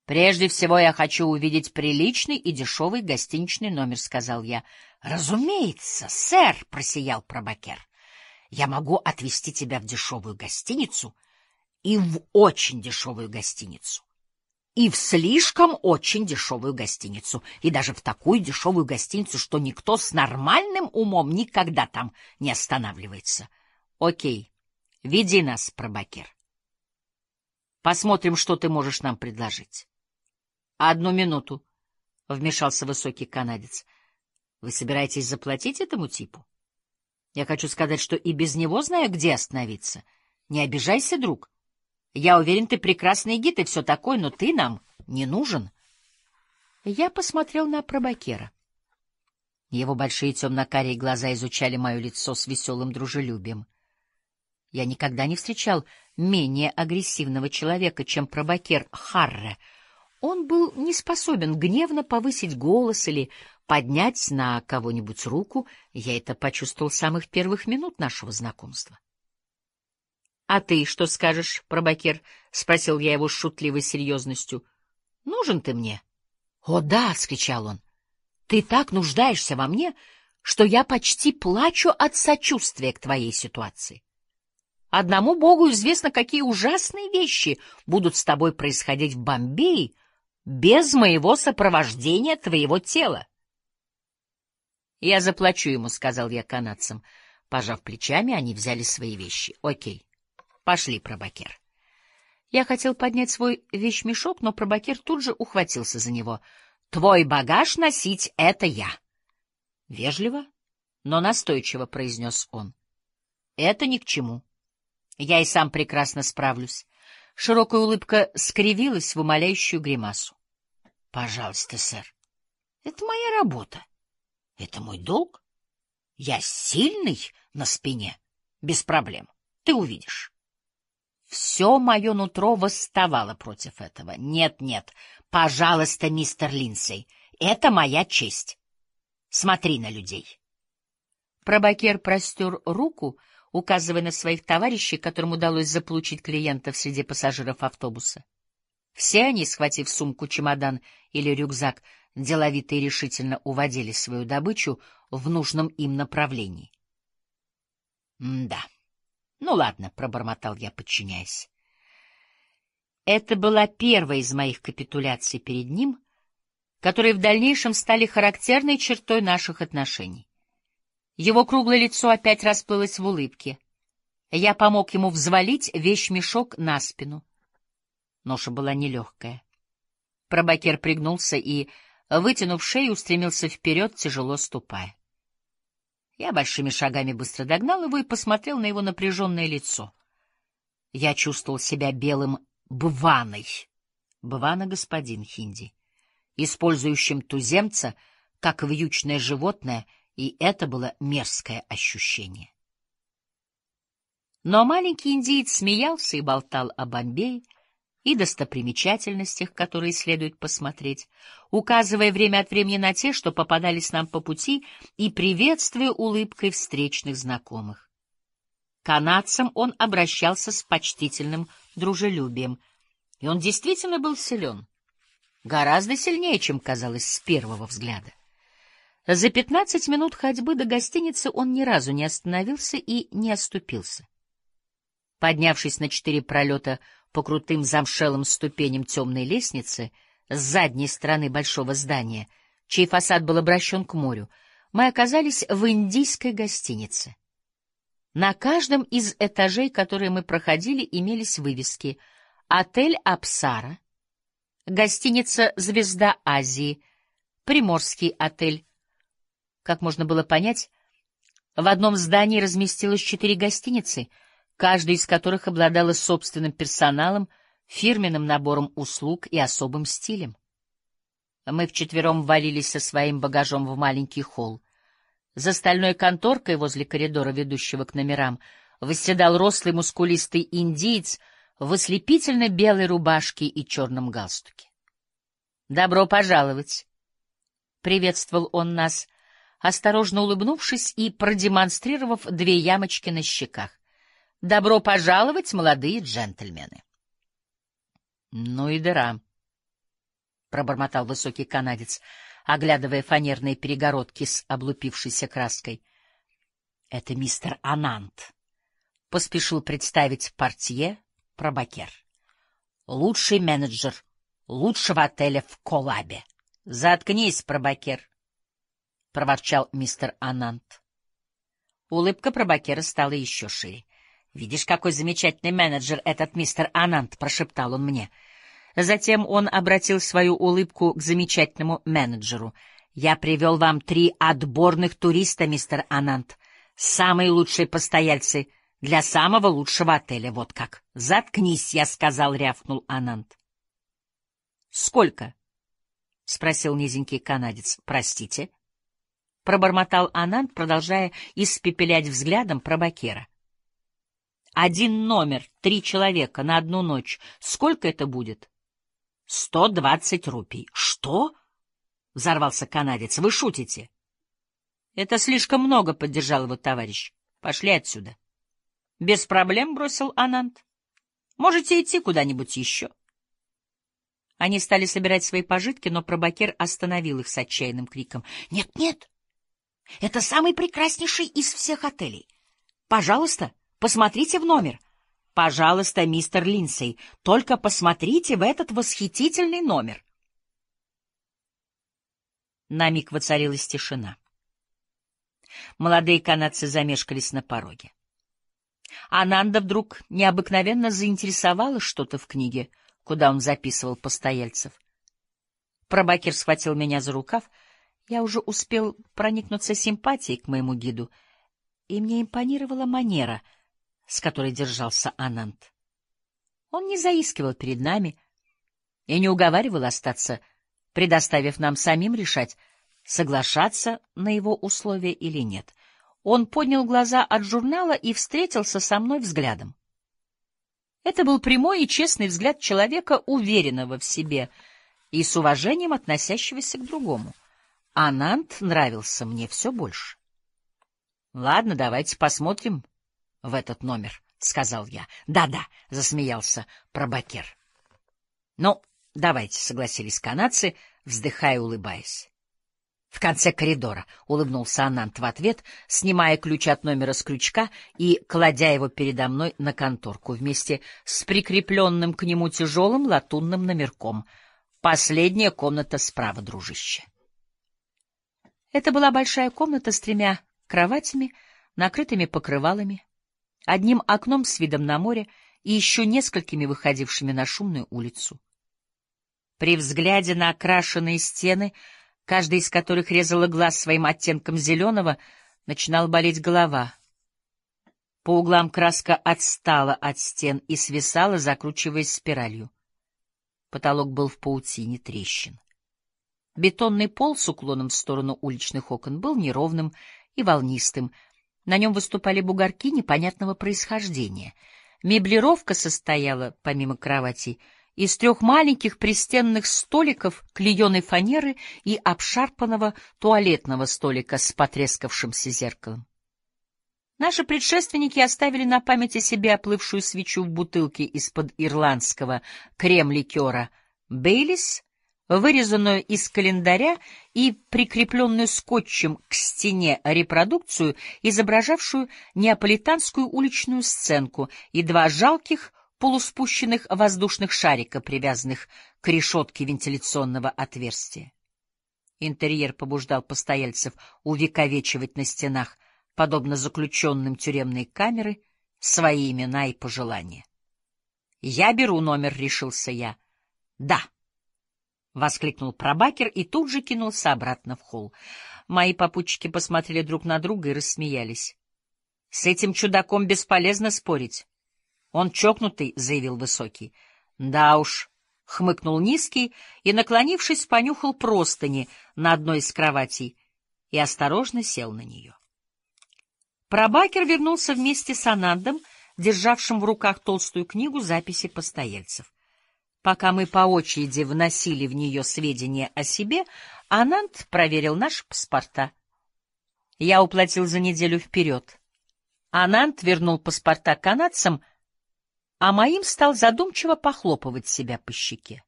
«Прежде всего я хочу увидеть приличный и дешевый гостиничный номер», — сказал я. «Разумеется, сэр», — просиял пробакер. «Я могу отвезти тебя в дешевую гостиницу и в очень дешевую гостиницу, и в слишком очень дешевую гостиницу, и даже в такую дешевую гостиницу, что никто с нормальным умом никогда там не останавливается. Окей, веди нас, пробакер. Посмотрим, что ты можешь нам предложить». «Одну минуту», — вмешался высокий канадец. «Вы собираетесь заплатить этому типу? Я хочу сказать, что и без него знаю, где остановиться. Не обижайся, друг. Я уверен, ты прекрасный гид и все такое, но ты нам не нужен». Я посмотрел на пробакера. Его большие темно-карие глаза изучали мое лицо с веселым дружелюбием. Я никогда не встречал менее агрессивного человека, чем пробакер Харре. Он был не способен гневно повысить голос или поднять на кого-нибудь руку. Я это почувствовал с самых первых минут нашего знакомства. — А ты что скажешь, пробакер? — спросил я его с шутливой серьезностью. — Нужен ты мне? — О, да! — вскричал он. — Ты так нуждаешься во мне, что я почти плачу от сочувствия к твоей ситуации. Одному Богу известно, какие ужасные вещи будут с тобой происходить в Бомбее без моего сопровождения твоего тела. — Я заплачу ему, — сказал я канадцам. Пожав плечами, они взяли свои вещи. — Окей, пошли, пробакер. Я хотел поднять свой вещмешок, но пробакер тут же ухватился за него. — Твой багаж носить — это я. — Вежливо, но настойчиво, — произнес он. — Это ни к чему. Я и сам прекрасно справлюсь. Широкая улыбка скривилась в умоляющую гримасу. — Пожалуйста, сэр, это моя работа. Это мой долг. Я сильный на спине. Без проблем. Ты увидишь. Все мое нутро восставало против этого. Нет, нет, пожалуйста, мистер Линдсей, это моя честь. Смотри на людей. Пробакер простер руку, указывая на своих товарищей, которым удалось заполучить клиентов среди пассажиров автобуса. Все они, схватив сумку, чемодан или рюкзак, деловито и решительно уводили свою добычу в нужном им направлении. — Да. Ну ладно, — пробормотал я, подчиняясь. Это была первая из моих капитуляций перед ним, которые в дальнейшем стали характерной чертой наших отношений. Его круглое лицо опять расплылось в улыбке. Я помог ему взвалить вещмешок на спину. Ноша была нелегкая. Пробакер пригнулся и, вытянув шею, устремился вперед, тяжело ступая. Я большими шагами быстро догнал его и посмотрел на его напряженное лицо. Я чувствовал себя белым бваной, бвана — господин хинди, использующим туземца как вьючное животное, и это было мерзкое ощущение. Но маленький индиец смеялся и болтал о Бомбее и достопримечательностях, которые следует посмотреть, указывая время от времени на те, что попадались нам по пути, и приветствуя улыбкой встречных знакомых. К канадцам он обращался с почтительным дружелюбием, и он действительно был силен, гораздо сильнее, чем казалось с первого взгляда. За 15 минут ходьбы до гостиницы он ни разу не остановился и не оступился. Поднявшись на 4 пролета по крутым замшелым ступеням темной лестницы с задней стороны большого здания, чей фасад был обращен к морю, мы оказались в индийской гостинице. На каждом из этажей, которые мы проходили, имелись вывески: «Отель Апсара», гостиница «Звезда Азии», «Приморский отель». Как можно было понять, в одном здании разместилось 4 гостиницы, каждая из которых обладала собственным персоналом, фирменным набором услуг и особым стилем. Мы вчетвером ввалились со своим багажом в маленький холл. За стальной конторкой возле коридора, ведущего к номерам, восседал рослый мускулистый индиец в ослепительно белой рубашке и черном галстуке. «Добро пожаловать!» — приветствовал он нас, осторожно улыбнувшись и продемонстрировав 2 ямочки на щеках. «Добро пожаловать, молодые джентльмены!» Ну и дыра. — пробормотал высокий канадец, оглядывая фанерные перегородки с облупившейся краской. — Это мистер Ананд, — поспешил представить портье Пробакер. — Лучший менеджер лучшего отеля в Колабе. — Заткнись, Пробакер, — проворчал мистер Ананд. Улыбка Пробакера стала еще шире. — Видишь, какой замечательный менеджер этот мистер Ананд, — прошептал он мне. Затем он обратил свою улыбку к замечательному менеджеру. — Я привел вам 3 отборных туриста, мистер Ананд. Самые лучшие постояльцы для самого лучшего отеля. Вот как. — Заткнись, я сказал, — рявкнул Ананд. — Сколько? — спросил низенький канадец. — Простите? — пробормотал Ананд, продолжая испепелять взглядом Пробакера. — 1 номер, 3 человека на 1 ночь. Сколько это будет? — 120 рупий. — Что? — взорвался канадец. — Вы шутите? — Это слишком много, — поддержал его товарищ. — Пошли отсюда. — Без проблем, — бросил Ананд. — Можете идти куда-нибудь еще. Они стали собирать свои пожитки, но Пробакер остановил их с отчаянным криком. — Нет, нет! Это самый прекраснейший из всех отелей. Пожалуйста, посмотрите в номер. Пожалуйста, мистер Линдсей, только посмотрите в этот восхитительный номер. На миг воцарилась тишина. Молодые канадцы замешкались на пороге. Ананда вдруг необыкновенно заинтересовало что-то в книге, куда он записывал постояльцев. Пробакер схватил меня за рукав. Я уже успел проникнуться симпатией к моему гиду, и мне импонировала манера, с которой держался Ананд. Он не заискивал перед нами и не уговаривал остаться, предоставив нам самим решать, соглашаться на его условия или нет. Он поднял глаза от журнала и встретился со мной взглядом. Это был прямой и честный взгляд человека, уверенного в себе и с уважением относящегося к другому. Ананд нравился мне все больше. — Ладно, давайте посмотрим в этот номер, — сказал я. Да, — засмеялся Пробакер. — Ну, давайте, — согласились канадцы, вздыхая и улыбаясь. — В конце коридора, — улыбнулся Ананд в ответ, снимая ключ от номера с крючка и кладя его передо мной на конторку вместе с прикрепленным к нему тяжелым латунным номерком. Последняя комната справа, дружище. Это была большая комната с 3 кроватями, накрытыми покрывалами, одним окном с видом на море и еще несколькими выходившими на шумную улицу. При взгляде на окрашенные стены, каждая из которых резала глаз своим оттенком зеленого, начинала болеть голова. По углам краска отстала от стен и свисала, закручиваясь спиралью. Потолок был в паутине трещин. Бетонный пол с уклоном в сторону уличных окон был неровным и волнистым. На нем выступали бугорки непонятного происхождения. Меблировка состояла, помимо кроватей, из 3 маленьких пристенных столиков клееной фанеры и обшарпанного туалетного столика с потрескавшимся зеркалом. Наши предшественники оставили на память о себе оплывшую свечу в бутылке из-под ирландского крем-ликера «Бейлис», вырезанную из календаря и прикрепленную скотчем к стене репродукцию, изображавшую неаполитанскую уличную сценку, и 2 жалких полуспущенных воздушных шарика, привязанных к решетке вентиляционного отверстия. Интерьер побуждал постояльцев увековечивать на стенах, подобно заключенным тюремной камеры, свои имена и пожелания. — Я беру номер, — решился я. — Да, — воскликнул Пробакер и тут же кинулся обратно в холл. Мои попутчики посмотрели друг на друга и рассмеялись. — С этим чудаком бесполезно спорить. — Он чокнутый, — заявил высокий. — Да уж, — хмыкнул низкий и, наклонившись, понюхал простыни на одной из кроватей и осторожно сел на нее. Пробакер вернулся вместе с Анандом, державшим в руках толстую книгу записи постояльцев. Пока мы по очереди вносили в нее сведения о себе, Ананд проверил наши паспорта. Я уплатил за неделю вперед. Ананд вернул паспорта канадцам, а моим стал задумчиво похлопывать себя по щеке.